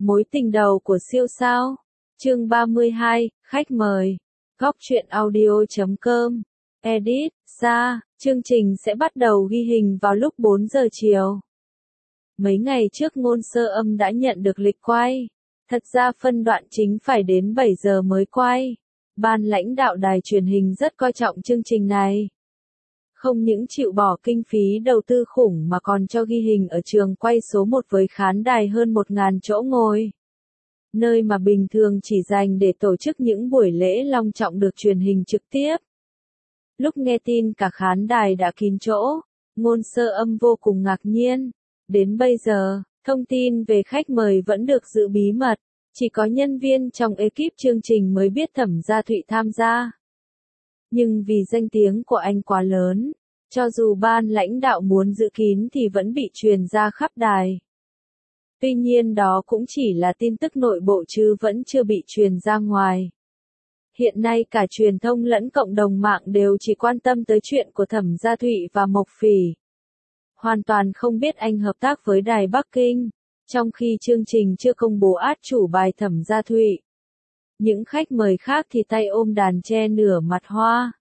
Mối tình đầu của siêu sao. Chương 32, khách mời. Góc truyện audio.com. Edit, ra, chương trình sẽ bắt đầu ghi hình vào lúc 4 giờ chiều. Mấy ngày trước Ngôn Sơ Âm đã nhận được lịch quay. Thật ra phân đoạn chính phải đến 7 giờ mới quay. Ban lãnh đạo đài truyền hình rất coi trọng chương trình này. Không những chịu bỏ kinh phí đầu tư khủng mà còn cho ghi hình ở trường quay số 1 với khán đài hơn 1.000 chỗ ngồi. Nơi mà bình thường chỉ dành để tổ chức những buổi lễ long trọng được truyền hình trực tiếp. Lúc nghe tin cả khán đài đã kín chỗ, Ngôn Sơ Âm vô cùng ngạc nhiên. Đến bây giờ, thông tin về khách mời vẫn được giữ bí mật, chỉ có nhân viên trong ekip chương trình mới biết Thẩm Gia Thụy tham gia. Nhưng vì danh tiếng của anh quá lớn, cho dù ban lãnh đạo muốn giữ kín thì vẫn bị truyền ra khắp đài. Tuy nhiên đó cũng chỉ là tin tức nội bộ chứ vẫn chưa bị truyền ra ngoài. Hiện nay cả truyền thông lẫn cộng đồng mạng đều chỉ quan tâm tới chuyện của Thẩm Gia Thụy và Mộc Phỉ. Hoàn toàn không biết anh hợp tác với đài Bắc Kinh, trong khi chương trình chưa công bố át chủ bài Thẩm Gia Thụy. Những khách mời khác thì tay ôm đàn che nửa mặt hoa.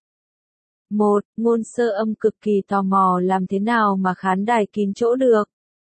Ngôn Sơ Âm cực kỳ tò mò làm thế nào mà khán đài kín chỗ được.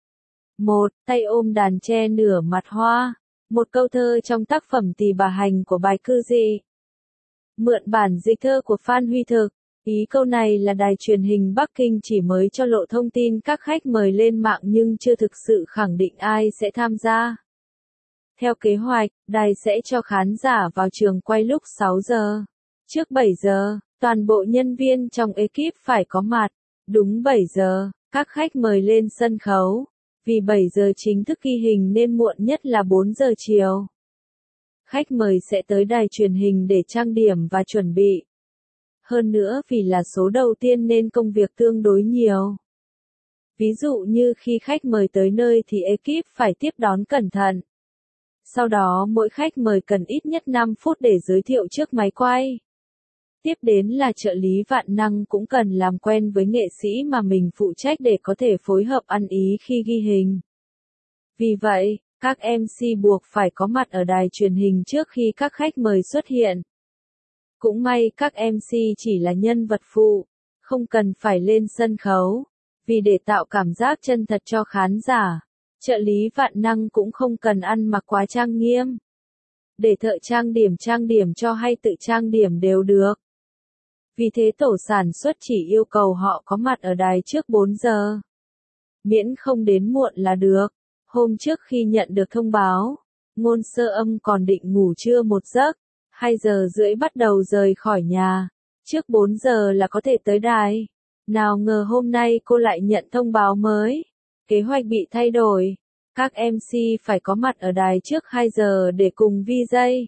Tay ôm đàn che nửa mặt hoa. Một câu thơ trong tác phẩm Tỳ Bà Hành của bài Cư Dị. Mượn bản dịch thơ của Phan Huy Thực. Ý câu này là đài truyền hình Bắc Kinh chỉ mới cho lộ thông tin các khách mời lên mạng nhưng chưa thực sự khẳng định ai sẽ tham gia. Theo kế hoạch, đài sẽ cho khán giả vào trường quay lúc 6 giờ. Trước 7 giờ, toàn bộ nhân viên trong ekip phải có mặt. Đúng 7 giờ, các khách mời lên sân khấu. Vì 7 giờ chính thức ghi hình nên muộn nhất là 4 giờ chiều. Khách mời sẽ tới đài truyền hình để trang điểm và chuẩn bị. Hơn nữa vì là số đầu tiên nên công việc tương đối nhiều. Ví dụ như khi khách mời tới nơi thì ekip phải tiếp đón cẩn thận. Sau đó mỗi khách mời cần ít nhất 5 phút để giới thiệu trước máy quay. Tiếp đến là trợ lý vạn năng cũng cần làm quen với nghệ sĩ mà mình phụ trách để có thể phối hợp ăn ý khi ghi hình. Vì vậy, các MC buộc phải có mặt ở đài truyền hình trước khi các khách mời xuất hiện. Cũng may các MC chỉ là nhân vật phụ, không cần phải lên sân khấu, vì để tạo cảm giác chân thật cho khán giả, trợ lý vạn năng cũng không cần ăn mặc quá trang nghiêm. Để thợ trang điểm cho hay tự trang điểm đều được. Vì thế tổ sản xuất chỉ yêu cầu họ có mặt ở đài trước 4 giờ. Miễn không đến muộn là được. Hôm trước khi nhận được thông báo, Ngôn Sơ Âm còn định ngủ trưa một giấc, 2 giờ rưỡi bắt đầu rời khỏi nhà, trước 4 giờ là có thể tới đài. Nào ngờ hôm nay cô lại nhận thông báo mới, kế hoạch bị thay đổi, các MC phải có mặt ở đài trước 2 giờ để cùng VJ.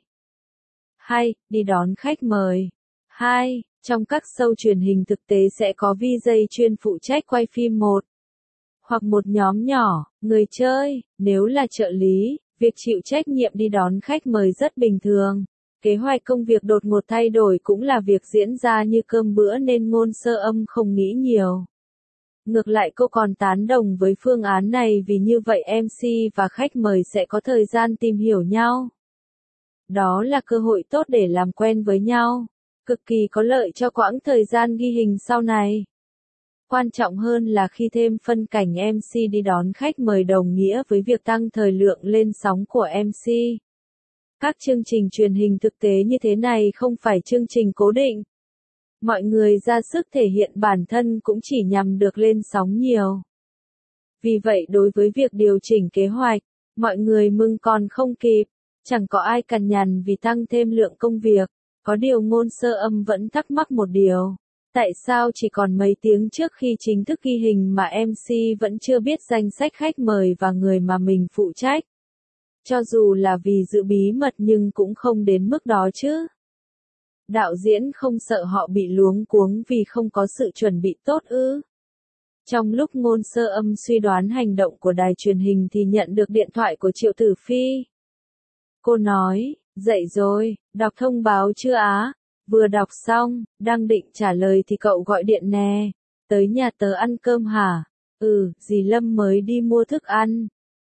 Đi đón khách mời. Trong các show truyền hình thực tế sẽ có VJ chuyên phụ trách quay phim hoặc một nhóm nhỏ, người chơi, nếu là trợ lý, việc chịu trách nhiệm đi đón khách mời rất bình thường. Kế hoạch công việc đột ngột thay đổi cũng là việc diễn ra như cơm bữa nên Ngôn Sơ Âm không nghĩ nhiều. Ngược lại cô còn tán đồng với phương án này vì như vậy MC và khách mời sẽ có thời gian tìm hiểu nhau. Đó là cơ hội tốt để làm quen với nhau, cực kỳ có lợi cho quãng thời gian ghi hình sau này. Quan trọng hơn là khi thêm phân cảnh MC đi đón khách mời đồng nghĩa với việc tăng thời lượng lên sóng của MC. Các chương trình truyền hình thực tế như thế này không phải chương trình cố định. Mọi người ra sức thể hiện bản thân cũng chỉ nhằm được lên sóng nhiều. Vì vậy đối với việc điều chỉnh kế hoạch, mọi người mừng còn không kịp, chẳng có ai cằn nhằn vì tăng thêm lượng công việc. Có điều Ngôn Sơ Âm vẫn thắc mắc một điều. Tại sao chỉ còn mấy tiếng trước khi chính thức ghi hình mà MC vẫn chưa biết danh sách khách mời và người mà mình phụ trách? Cho dù là vì giữ bí mật nhưng cũng không đến mức đó chứ. Đạo diễn không sợ họ bị luống cuống vì không có sự chuẩn bị tốt ư? Trong lúc Ngôn Sơ Âm suy đoán hành động của đài truyền hình thì nhận được điện thoại của Triệu Tử Phi. Cô nói, dậy rồi, đọc thông báo chưa á? Vừa đọc xong, đang định trả lời thì cậu gọi điện nè. Tới nhà tớ ăn cơm hả? Dì Lâm mới đi mua thức ăn.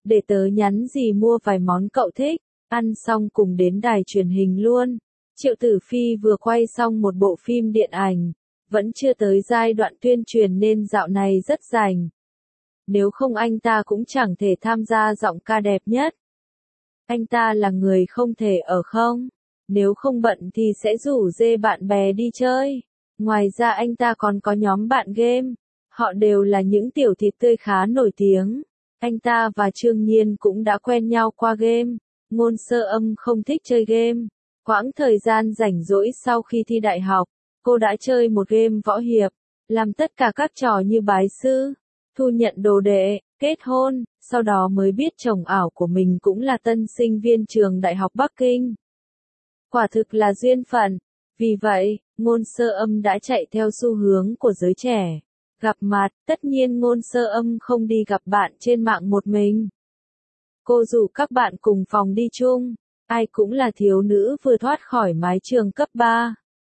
để tớ nhắn gì mua vài món cậu thích, ăn xong cùng đến đài truyền hình luôn. Triệu Tử Phi vừa quay xong một bộ phim điện ảnh, vẫn chưa tới giai đoạn tuyên truyền nên dạo này rất rảnh. Nếu không anh ta cũng chẳng thể tham gia giọng ca đẹp nhất. Anh ta là người không thể ở không. Nếu không bận thì sẽ rủ rê bạn bè đi chơi. Ngoài ra anh ta còn có nhóm bạn game. Họ đều là những tiểu thịt tươi khá nổi tiếng. Anh ta và Trương Nhiên cũng đã quen nhau qua game. Ngôn Sơ Âm không thích chơi game. Quãng thời gian rảnh rỗi sau khi thi đại học, cô đã chơi một game võ hiệp, làm tất cả các trò như bái sư, thu nhận đồ đệ, kết hôn, sau đó mới biết chồng ảo của mình cũng là tân sinh viên trường Đại học Bắc Kinh. Quả thực là duyên phận. Vì vậy, Ngôn Sơ Âm đã chạy theo xu hướng của giới trẻ. Gặp mặt, tất nhiên Ngôn Sơ Âm không đi gặp bạn trên mạng một mình. Cô rủ các bạn cùng phòng đi chung, ai cũng là thiếu nữ vừa thoát khỏi mái trường cấp 3.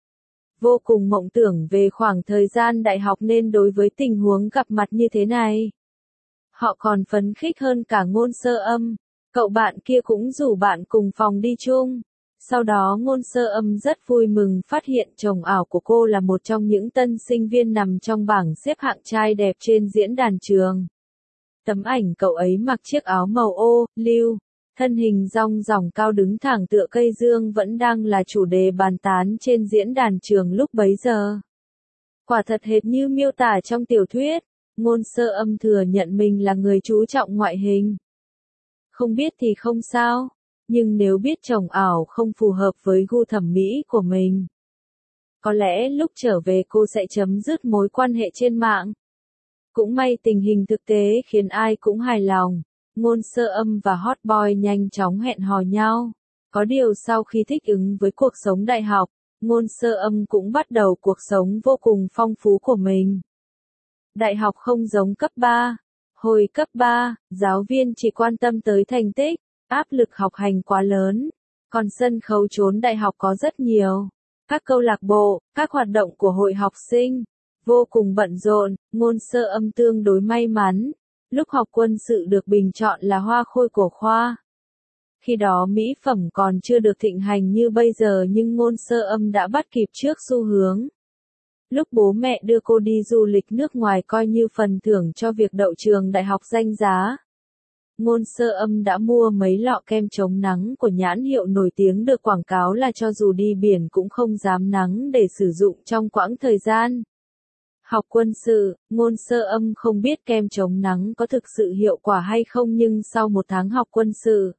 Vô cùng mộng tưởng về khoảng thời gian đại học nên đối với tình huống gặp mặt như thế này, họ còn phấn khích hơn cả Ngôn Sơ Âm. Cậu bạn kia cũng rủ bạn cùng phòng đi chung. Sau đó Ngôn Sơ Âm rất vui mừng phát hiện chồng ảo của cô là một trong những tân sinh viên nằm trong bảng xếp hạng trai đẹp trên diễn đàn trường. Tấm ảnh cậu ấy mặc chiếc áo màu ô, lưu, thân hình dong dỏng cao đứng thẳng tựa cây dương vẫn đang là chủ đề bàn tán trên diễn đàn trường lúc bấy giờ. Quả thật hệt như miêu tả trong tiểu thuyết. Ngôn Sơ Âm thừa nhận mình là người chú trọng ngoại hình. Không biết thì không sao, nhưng nếu biết chồng ảo không phù hợp với gu thẩm mỹ của mình, có lẽ lúc trở về cô sẽ chấm dứt mối quan hệ trên mạng. Cũng may tình hình thực tế khiến ai cũng hài lòng. Ngôn Sơ Âm và Hot Boy nhanh chóng hẹn hò nhau. Có điều sau khi thích ứng với cuộc sống đại học, Ngôn Sơ Âm cũng bắt đầu cuộc sống vô cùng phong phú của mình. Đại học không giống cấp 3. Hồi cấp 3, giáo viên chỉ quan tâm tới thành tích, áp lực học hành quá lớn. Còn sân khấu trốn đại học có rất nhiều. Các câu lạc bộ, các hoạt động của hội học sinh, vô cùng bận rộn. Ngôn Sơ Âm tương đối may mắn. Lúc học quân sự được bình chọn là hoa khôi của khoa. Khi đó mỹ phẩm còn chưa được thịnh hành như bây giờ nhưng Ngôn Sơ Âm đã bắt kịp trước xu hướng. Lúc bố mẹ đưa cô đi du lịch nước ngoài coi như phần thưởng cho việc đậu trường đại học danh giá, Ngôn Sơ Âm đã mua mấy lọ kem chống nắng của nhãn hiệu nổi tiếng được quảng cáo là cho dù đi biển cũng không dám nắng để sử dụng trong quãng thời gian học quân sự. Ngôn Sơ Âm không biết kem chống nắng có thực sự hiệu quả hay không nhưng sau một tháng học quân sự,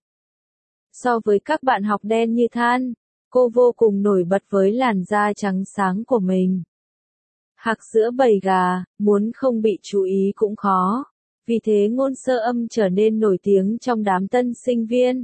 so với các bạn học đen như than, cô vô cùng nổi bật với làn da trắng sáng của mình. Hạc sữa bầy gà, muốn không bị chú ý cũng khó. Vì thế Ngôn Sơ Âm trở nên nổi tiếng trong đám tân sinh viên.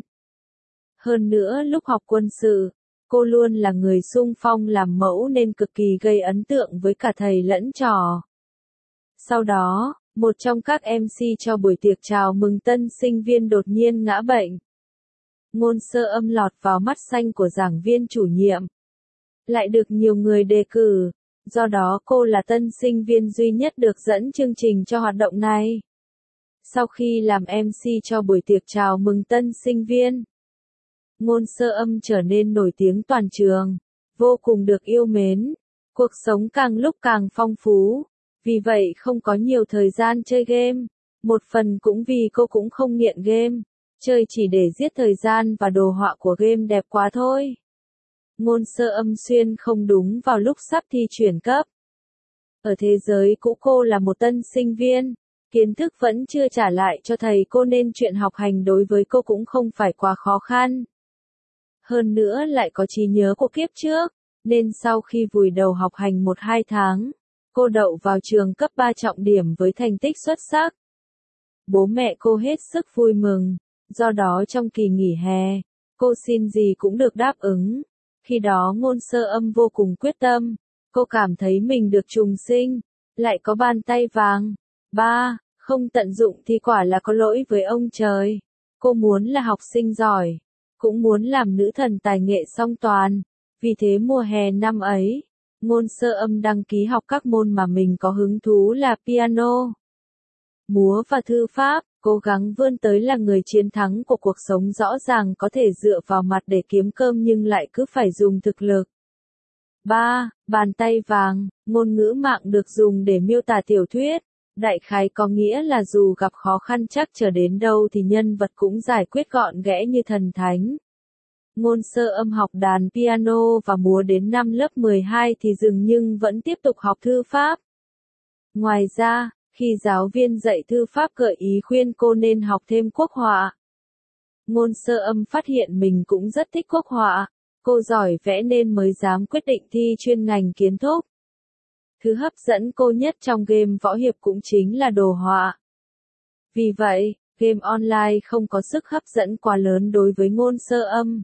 Hơn nữa lúc học quân sự, cô luôn là người xung phong làm mẫu nên cực kỳ gây ấn tượng với cả thầy lẫn trò. Sau đó, một trong các MC cho buổi tiệc chào mừng tân sinh viên đột nhiên ngã bệnh. Ngôn Sơ Âm lọt vào mắt xanh của giảng viên chủ nhiệm. Lại được nhiều người đề cử. Do đó cô là tân sinh viên duy nhất được dẫn chương trình cho hoạt động này. Sau khi làm MC cho buổi tiệc chào mừng tân sinh viên, Ngôn Sơ Âm trở nên nổi tiếng toàn trường, vô cùng được yêu mến. Cuộc sống càng lúc càng phong phú, vì vậy không có nhiều thời gian chơi game. Một phần cũng vì cô cũng không nghiện game, chơi chỉ để giết thời gian và đồ họa của game đẹp quá thôi. Ngôn Sơ Âm xuyên không đúng vào lúc sắp thi chuyển cấp. Ở thế giới cũ cô là một tân sinh viên, kiến thức vẫn chưa trả lại cho thầy cô nên chuyện học hành đối với cô cũng không phải quá khó khăn. Hơn nữa lại có trí nhớ của kiếp trước, nên sau khi vùi đầu học hành 1-2 tháng, cô đậu vào trường cấp 3 trọng điểm với thành tích xuất sắc. Bố mẹ cô hết sức vui mừng, do đó trong kỳ nghỉ hè, cô xin gì cũng được đáp ứng. Khi đó Ngôn Sơ Âm vô cùng quyết tâm, cô cảm thấy mình được trùng sinh, lại có bàn tay vàng. Không tận dụng thì quả là có lỗi với ông trời. Cô muốn là học sinh giỏi, cũng muốn làm nữ thần tài nghệ song toàn. Vì thế mùa hè năm ấy, Ngôn Sơ Âm đăng ký học các môn mà mình có hứng thú là piano, múa và thư pháp. cố gắng vươn tới là người chiến thắng của cuộc sống rõ ràng có thể dựa vào mặt để kiếm cơm nhưng lại cứ phải dùng thực lực. 3. Bàn tay vàng, ngôn ngữ mạng được dùng để miêu tả tiểu thuyết. Đại khái có nghĩa là dù gặp khó khăn chắc trở đến đâu thì nhân vật cũng giải quyết gọn ghẽ như thần thánh. Ngôn sơ âm học đàn piano và múa đến năm lớp 12 thì dừng nhưng vẫn tiếp tục học thư pháp. Ngoài ra, khi giáo viên dạy thư pháp gợi ý khuyên cô nên học thêm quốc họa, ngôn sơ âm phát hiện mình cũng rất thích quốc họa. Cô giỏi vẽ nên mới dám quyết định thi chuyên ngành kiến trúc. Thứ hấp dẫn cô nhất trong game võ hiệp cũng chính là đồ họa. Vì vậy, game online không có sức hấp dẫn quá lớn đối với ngôn sơ âm.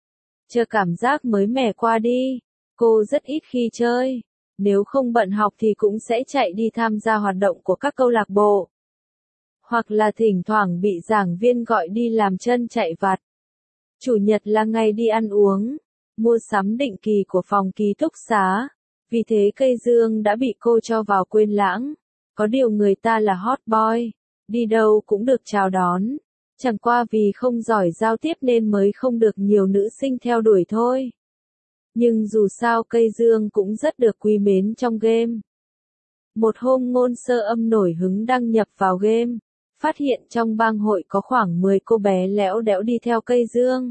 Chờ cảm giác mới mẻ qua đi, cô rất ít khi chơi. Nếu không bận học thì cũng sẽ chạy đi tham gia hoạt động của các câu lạc bộ. Hoặc là thỉnh thoảng bị giảng viên gọi đi làm chân chạy vặt. Chủ nhật là ngày đi ăn uống, mua sắm định kỳ của phòng ký túc xá. Vì thế cây dương đã bị cô cho vào quên lãng. Có điều người ta là hot boy, đi đâu cũng được chào đón. Chẳng qua vì không giỏi giao tiếp nên mới không được nhiều nữ sinh theo đuổi thôi. Nhưng dù sao cây dương cũng rất được quý mến trong game. Một hôm ngôn sơ âm nổi hứng đăng nhập vào game, phát hiện trong bang hội có khoảng 10 cô bé lẽo đẽo đi theo cây dương.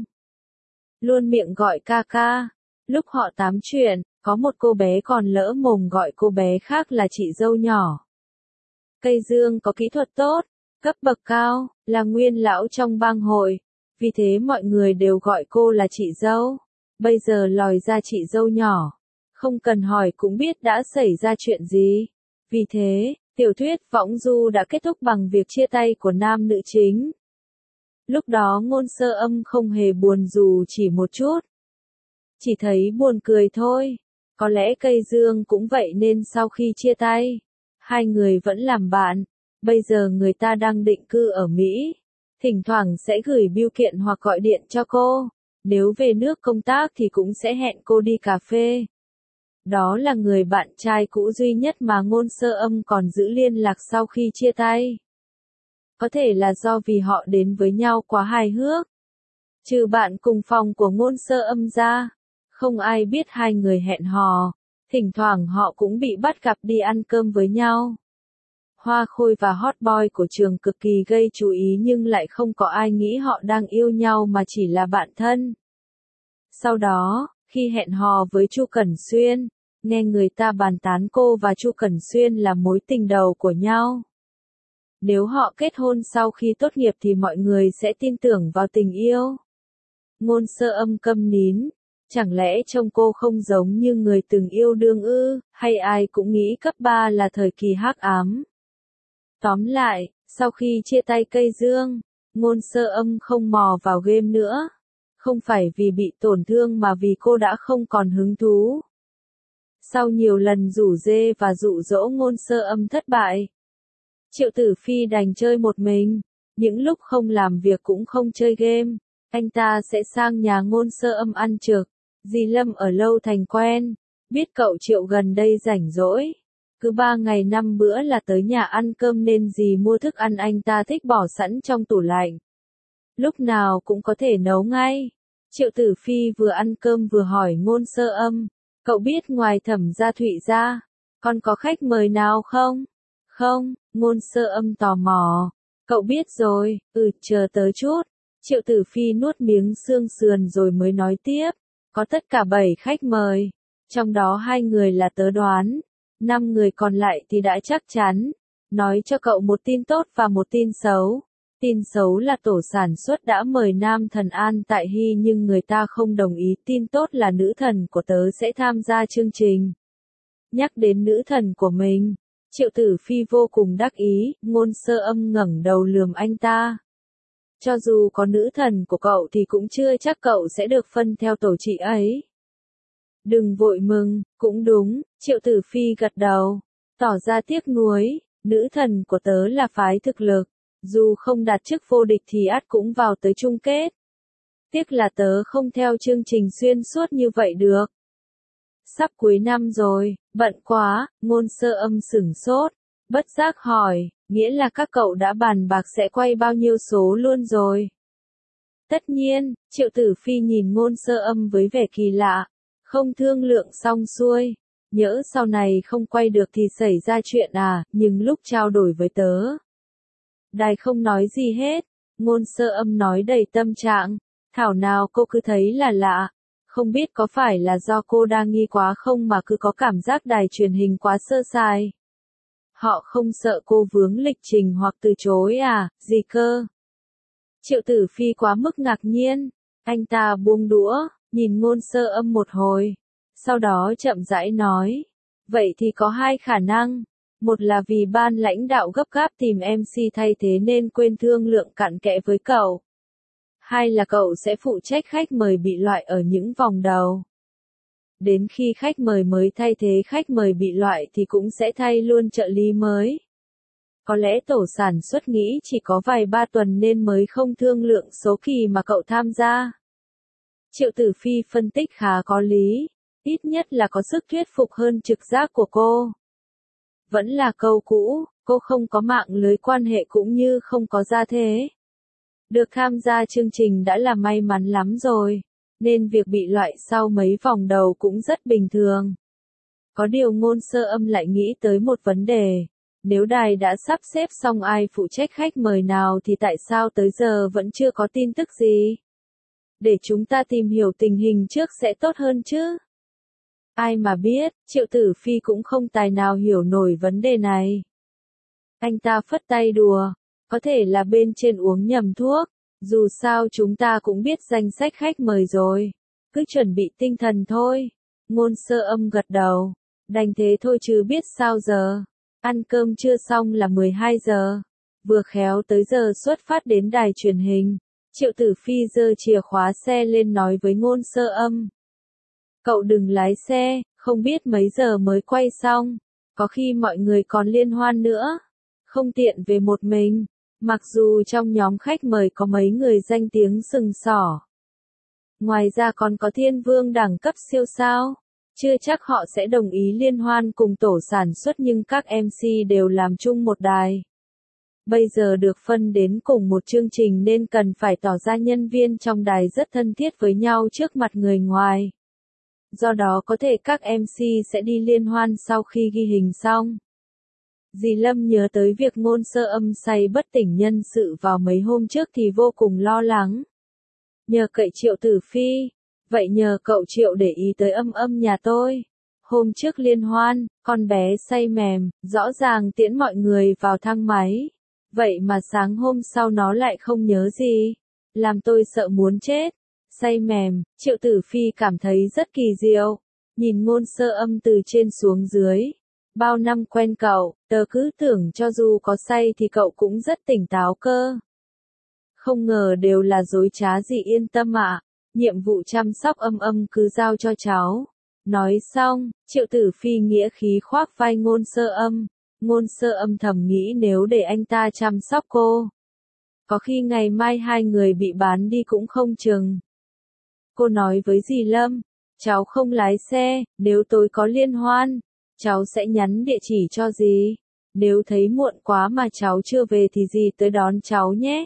Luôn miệng gọi ca ca. Lúc họ tám chuyện, có một cô bé còn lỡ mồm gọi cô bé khác là chị dâu nhỏ. Cây dương có kỹ thuật tốt, cấp bậc cao, là nguyên lão trong bang hội. Vì thế mọi người đều gọi cô là chị dâu. Bây giờ lòi ra chị dâu nhỏ. Không cần hỏi cũng biết đã xảy ra chuyện gì. Vì thế, tiểu thuyết Võng Du đã kết thúc bằng việc chia tay của nam nữ chính. Lúc đó ngôn sơ âm không hề buồn dù chỉ một chút. Chỉ thấy buồn cười thôi. Có lẽ cây dương cũng vậy nên sau khi chia tay, hai người vẫn làm bạn. Bây giờ người ta đang định cư ở Mỹ. Thỉnh thoảng sẽ gửi bưu kiện hoặc gọi điện cho cô. Nếu về nước công tác thì cũng sẽ hẹn cô đi cà phê. Đó là người bạn trai cũ duy nhất mà ngôn sơ âm còn giữ liên lạc sau khi chia tay. Có thể là do vì họ đến với nhau quá hài hước. Trừ bạn cùng phòng của ngôn sơ âm ra, không ai biết hai người hẹn hò. Thỉnh thoảng họ cũng bị bắt gặp đi ăn cơm với nhau. Hoa khôi và hot boy của trường cực kỳ gây chú ý nhưng lại không có ai nghĩ họ đang yêu nhau mà chỉ là bạn thân. Sau đó, khi hẹn hò với Chu Cẩn Xuyên, nghe người ta bàn tán cô và Chu Cẩn Xuyên là mối tình đầu của nhau. Nếu họ kết hôn sau khi tốt nghiệp thì mọi người sẽ tin tưởng vào tình yêu. Ngôn sơ âm câm nín. Chẳng lẽ trông cô không giống như người từng yêu đương ư, hay ai cũng nghĩ cấp 3 là thời kỳ hắc ám. Tóm lại, sau khi chia tay cây dương, ngôn sơ âm không mò vào game nữa. Không phải vì bị tổn thương mà vì cô đã không còn hứng thú. Sau nhiều lần rủ dê và dụ dỗ ngôn sơ âm thất bại, Triệu Tử Phi đành chơi một mình. Những lúc không làm việc cũng không chơi game, anh ta sẽ sang nhà ngôn sơ âm ăn trực. Dì Lâm ở lâu thành quen, biết cậu Triệu gần đây rảnh rỗi. Cứ 3 ngày 5 bữa là tới nhà ăn cơm nên dì mua thức ăn anh ta thích bỏ sẵn trong tủ lạnh. Lúc nào cũng có thể nấu ngay. Triệu Tử Phi vừa ăn cơm vừa hỏi ngôn sơ âm. Cậu biết ngoài Thẩm Gia Thụy ra, còn có khách mời nào không? Không, ngôn sơ âm tò mò. Cậu biết rồi, chờ tớ chút. Triệu Tử Phi nuốt miếng xương sườn rồi mới nói tiếp. Có tất cả 7 khách mời. Trong đó 2 người là tớ đoán. 5 người còn lại thì đã chắc chắn. Nói cho cậu một tin tốt và một tin xấu. Tin xấu là tổ sản xuất đã mời nam thần An Tại Hy nhưng người ta không đồng ý. Tin tốt là nữ thần của tớ sẽ tham gia chương trình. Nhắc đến nữ thần của mình, Triệu Tử Phi vô cùng đắc ý, ngôn sơ âm ngẩng đầu lườm anh ta. Cho dù có nữ thần của cậu thì cũng chưa chắc cậu sẽ được phân theo tổ chị ấy. Đừng vội mừng, cũng đúng, Triệu Tử Phi gật đầu, tỏ ra tiếc nuối, nữ thần của tớ là phái thực lực, dù không đạt chức vô địch thì ắt cũng vào tới chung kết. Tiếc là tớ không theo chương trình xuyên suốt như vậy được. Sắp cuối năm rồi, bận quá, ngôn sơ âm sửng sốt, bất giác hỏi, Nghĩa là các cậu đã bàn bạc sẽ quay bao nhiêu số luôn rồi. Tất nhiên, Triệu Tử Phi nhìn Ngôn Sơ Âm với vẻ kỳ lạ. Không thương lượng xong xuôi. Nhỡ sau này không quay được thì xảy ra chuyện à, nhưng lúc trao đổi với tớ. Đài không nói gì hết. Ngôn Sơ Âm nói đầy tâm trạng. Thảo nào cô cứ thấy là lạ. Không biết có phải là do cô đa nghi quá không mà cứ có cảm giác đài truyền hình quá sơ sài. Họ không sợ cô vướng lịch trình hoặc từ chối à, gì cơ? Triệu Tử Phi quá mức ngạc nhiên. Anh ta buông đũa, nhìn Ngôn Sơ Âm một hồi. Sau đó chậm rãi nói. Vậy thì có hai khả năng. Một là vì ban lãnh đạo gấp gáp tìm MC thay thế nên quên thương lượng cặn kẽ với cậu. Hai là cậu sẽ phụ trách khách mời bị loại ở những vòng đầu. Đến khi khách mời mới thay thế khách mời bị loại thì cũng sẽ thay luôn trợ lý mới. Có lẽ tổ sản xuất nghĩ chỉ có vài ba tuần nên mới không thương lượng số kỳ mà cậu tham gia. Triệu Tử Phi phân tích khá có lý, ít nhất là có sức thuyết phục hơn trực giác của cô. Vẫn là câu cũ, cô không có mạng lưới quan hệ cũng như không có gia thế. Được tham gia chương trình đã là may mắn lắm rồi, nên việc bị loại sau mấy vòng đầu cũng rất bình thường. Có điều Ngôn Sơ Âm lại nghĩ tới một vấn đề. Nếu đài đã sắp xếp xong ai phụ trách khách mời nào thì tại sao tới giờ vẫn chưa có tin tức gì? Để chúng ta tìm hiểu tình hình trước sẽ tốt hơn chứ. Ai mà biết, Triệu Tử Phi cũng không tài nào hiểu nổi vấn đề này. Anh ta phất tay đùa, có thể là bên trên uống nhầm thuốc, dù sao chúng ta cũng biết danh sách khách mời rồi. Cứ chuẩn bị tinh thần thôi. Ngôn Sơ Âm gật đầu, đành thế thôi chứ biết sao giờ. Ăn cơm trưa xong là 12 giờ. Vừa khéo tới giờ xuất phát đến đài truyền hình. Triệu Tử Phi giơ chìa khóa xe lên nói với Ngôn Sơ Âm. Cậu đừng lái xe, không biết mấy giờ mới quay xong. Có khi mọi người còn liên hoan nữa. Không tiện về một mình. Mặc dù trong nhóm khách mời có mấy người danh tiếng sừng sỏ. Ngoài ra còn có thiên vương đẳng cấp siêu sao. Chưa chắc họ sẽ đồng ý liên hoan cùng tổ sản xuất nhưng các MC đều làm chung một đài. Bây giờ được phân đến cùng một chương trình nên cần phải tỏ ra nhân viên trong đài rất thân thiết với nhau trước mặt người ngoài. Do đó có thể các MC sẽ đi liên hoan sau khi ghi hình xong. Dì Lâm nhớ tới việc Ngôn Sơ Âm say bất tỉnh nhân sự vào mấy hôm trước thì vô cùng lo lắng. Nhờ cậy Triệu Tử Phi. Vậy nhờ cậu Triệu để ý tới Âm Âm nhà tôi. Hôm trước liên hoan, con bé say mềm, rõ ràng tiễn mọi người vào thang máy. Vậy mà sáng hôm sau nó lại không nhớ gì. Làm tôi sợ muốn chết. Say mềm, Triệu Tử Phi cảm thấy rất kỳ diệu. Nhìn Ngôn Sơ Âm từ trên xuống dưới. Bao năm quen cậu, tớ cứ tưởng cho dù có say thì cậu cũng rất tỉnh táo cơ. Không ngờ đều là dối trá gì, yên tâm ạ. Nhiệm vụ chăm sóc Âm Âm cứ giao cho cháu. Nói xong, Triệu Tử Phi nghĩa khí khoác vai Ngôn Sơ Âm. Ngôn Sơ Âm thầm nghĩ nếu để anh ta chăm sóc cô. Có khi ngày mai hai người bị bán đi cũng không chừng. Cô nói với dì Lâm, cháu không lái xe, nếu tối có liên hoan, cháu sẽ nhắn địa chỉ cho dì. Nếu thấy muộn quá mà cháu chưa về thì dì tới đón cháu nhé.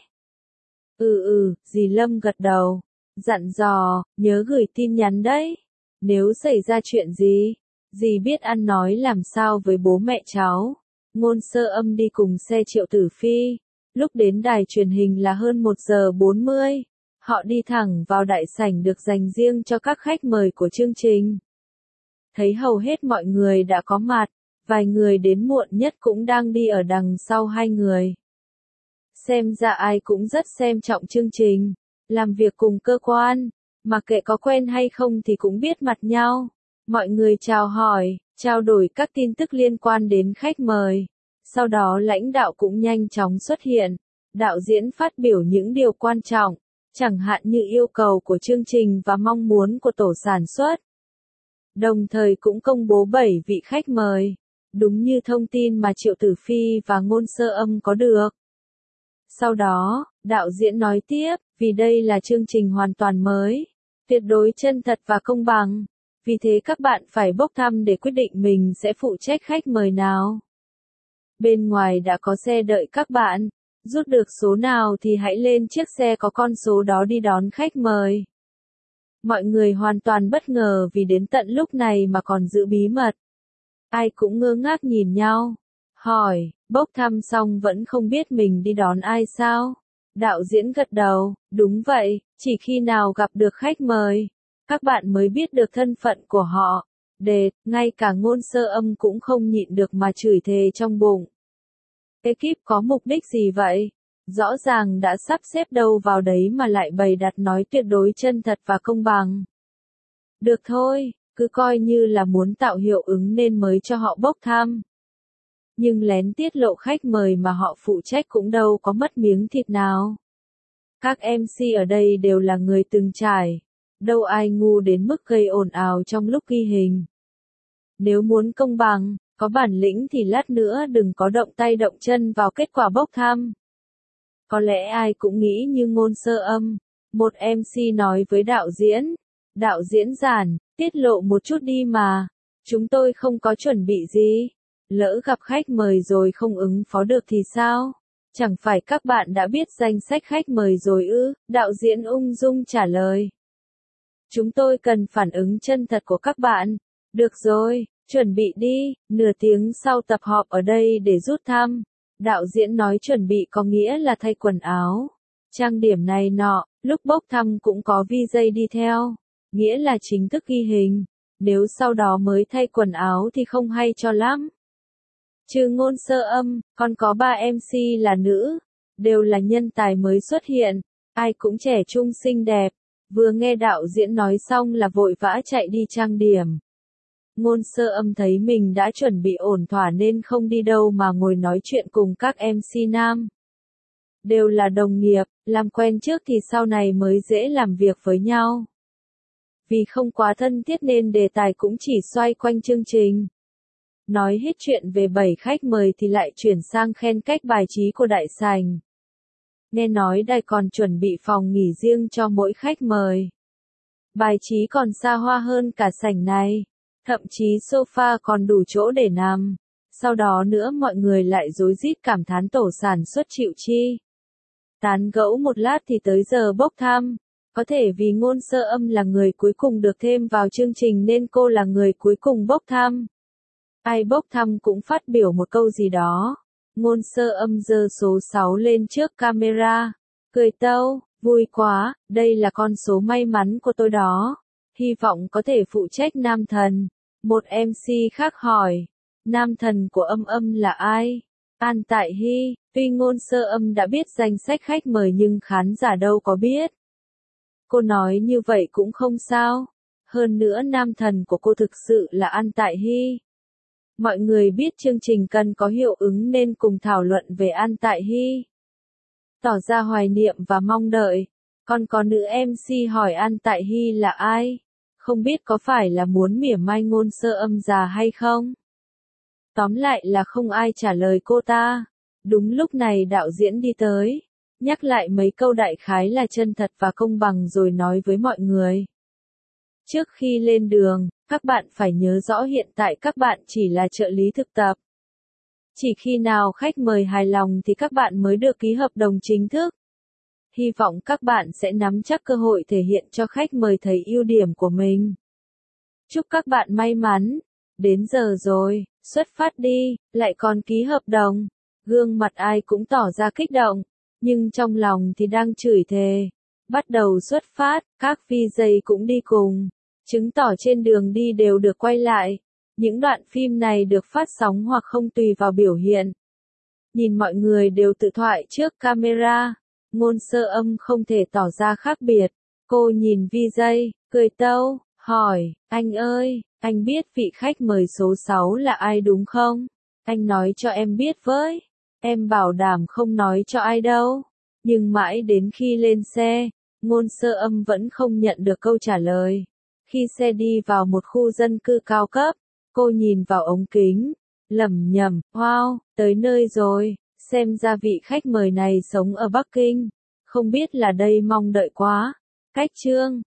Dì Lâm gật đầu, dặn dò, nhớ gửi tin nhắn đấy. Nếu xảy ra chuyện gì, dì biết ăn nói làm sao với bố mẹ cháu. Ngôn Sơ Âm đi cùng xe Triệu Tử Phi. Lúc đến đài truyền hình là hơn 1 giờ 40. Họ đi thẳng vào đại sảnh được dành riêng cho các khách mời của chương trình. Thấy hầu hết mọi người đã có mặt, vài người đến muộn nhất cũng đang đi ở đằng sau hai người. Xem ra ai cũng rất xem trọng chương trình, làm việc cùng cơ quan, mặc kệ có quen hay không thì cũng biết mặt nhau. Mọi người chào hỏi, trao đổi các tin tức liên quan đến khách mời. Sau đó lãnh đạo cũng nhanh chóng xuất hiện. Đạo diễn phát biểu những điều quan trọng, chẳng hạn như yêu cầu của chương trình và mong muốn của tổ sản xuất. Đồng thời cũng công bố 7 vị khách mời, đúng như thông tin mà Triệu Tử Phi và Ngôn Sơ Âm có được. Sau đó, đạo diễn nói tiếp, vì đây là chương trình hoàn toàn mới, tuyệt đối chân thật và công bằng, vì thế các bạn phải bốc thăm để quyết định mình sẽ phụ trách khách mời nào. Bên ngoài đã có xe đợi các bạn. Rút được số nào thì hãy lên chiếc xe có con số đó đi đón khách mời. Mọi người hoàn toàn bất ngờ vì đến tận lúc này mà còn giữ bí mật. Ai cũng ngơ ngác nhìn nhau. Hỏi, bốc thăm xong vẫn không biết mình đi đón ai sao? Đạo diễn gật đầu, đúng vậy, chỉ khi nào gặp được khách mời, các bạn mới biết được thân phận của họ. Ngay cả Ngôn Sơ Âm cũng không nhịn được mà chửi thề trong bụng. Ekip có mục đích gì vậy? Rõ ràng đã sắp xếp đâu vào đấy mà lại bày đặt nói tuyệt đối chân thật và công bằng. Được thôi, cứ coi như là muốn tạo hiệu ứng nên mới cho họ bốc thăm. Nhưng lén tiết lộ khách mời mà họ phụ trách cũng đâu có mất miếng thịt nào. Các MC ở đây đều là người từng trải, đâu ai ngu đến mức gây ồn ào trong lúc ghi hình. Nếu muốn công bằng, có bản lĩnh thì lát nữa đừng có động tay động chân vào kết quả bốc thăm. Có lẽ ai cũng nghĩ như Ngôn Sơ Âm. Một MC nói với đạo diễn. Đạo diễn giản, tiết lộ một chút đi mà. Chúng tôi không có chuẩn bị gì. Lỡ gặp khách mời rồi không ứng phó được thì sao? Chẳng phải các bạn đã biết danh sách khách mời rồi ư? Đạo diễn ung dung trả lời. Chúng tôi cần phản ứng chân thật của các bạn. Được rồi, chuẩn bị đi. Nửa tiếng sau tập họp ở đây để rút thăm. Đạo diễn nói chuẩn bị có nghĩa là thay quần áo, trang điểm này nọ, lúc bốc thăm cũng có VJ đi theo, nghĩa là chính thức ghi hình, nếu sau đó mới thay quần áo thì không hay cho lắm. Trừ Ngôn Sơ Âm, còn có 3 MC là nữ, đều là nhân tài mới xuất hiện, ai cũng trẻ trung xinh đẹp, vừa nghe đạo diễn nói xong là vội vã chạy đi trang điểm. Ngôn Sơ Âm thấy mình đã chuẩn bị ổn thỏa nên không đi đâu mà ngồi nói chuyện cùng các MC nam. Đều là đồng nghiệp, làm quen trước thì sau này mới dễ làm việc với nhau. Vì không quá thân thiết nên đề tài cũng chỉ xoay quanh chương trình. Nói hết chuyện về 7 khách mời thì lại chuyển sang khen cách bài trí của đại sảnh. Nghe nói đài còn chuẩn bị phòng nghỉ riêng cho mỗi khách mời. Bài trí còn xa hoa hơn cả sảnh này. Thậm chí sofa còn đủ chỗ để nằm. Sau đó nữa mọi người lại rối rít cảm thán tổ sản xuất chịu chi. Tán gẫu một lát thì tới giờ bốc thăm. Có thể vì Ngôn Sơ Âm là người cuối cùng được thêm vào chương trình nên cô là người cuối cùng bốc thăm. Ai bốc thăm cũng phát biểu một câu gì đó. Ngôn Sơ Âm giơ số 6 lên trước camera. Cười tâu, vui quá, đây là con số may mắn của tôi đó. Hy vọng có thể phụ trách nam thần. Một MC khác hỏi, nam thần của Âm Âm là ai? An Tại Hy. Tuy Ngôn Sơ Âm đã biết danh sách khách mời nhưng khán giả đâu có biết. Cô nói như vậy cũng không sao. Hơn nữa nam thần của cô thực sự là An Tại Hy. Mọi người biết chương trình cần có hiệu ứng nên cùng thảo luận về An Tại Hy. Tỏ ra hoài niệm và mong đợi. Còn có nữ MC hỏi An Tại Hy là ai? Không biết có phải là muốn mỉa mai Ngôn Sơ Âm già hay không? Tóm lại là không ai trả lời cô ta. Đúng lúc này đạo diễn đi tới, nhắc lại mấy câu đại khái là chân thật và công bằng rồi nói với mọi người. Trước khi lên đường, các bạn phải nhớ rõ hiện tại các bạn chỉ là trợ lý thực tập. Chỉ khi nào khách mời hài lòng thì các bạn mới được ký hợp đồng chính thức. Hy vọng các bạn sẽ nắm chắc cơ hội thể hiện cho khách mời thấy ưu điểm của mình. Chúc các bạn may mắn. Đến giờ rồi, xuất phát đi, lại còn ký hợp đồng. Gương mặt ai cũng tỏ ra kích động, nhưng trong lòng thì đang chửi thề. Bắt đầu xuất phát, các VJ cũng đi cùng. Chứng tỏ trên đường đi đều được quay lại. Những đoạn phim này được phát sóng hoặc không tùy vào biểu hiện. Nhìn mọi người đều tự thoại trước camera. Ngôn Sơ Âm không thể tỏ ra khác biệt. Cô nhìn VJ, cười tâu, hỏi, anh ơi, anh biết vị khách mời số 6 là ai đúng không? Anh nói cho em biết với. Em bảo đảm không nói cho ai đâu. Nhưng mãi đến khi lên xe, Ngôn Sơ Âm vẫn không nhận được câu trả lời. Khi xe đi vào một khu dân cư cao cấp, cô nhìn vào ống kính, lẩm nhẩm, wow, tới nơi rồi, xem ra vị khách mời này sống ở Bắc Kinh. Không biết là đây mong đợi quá. Cách chương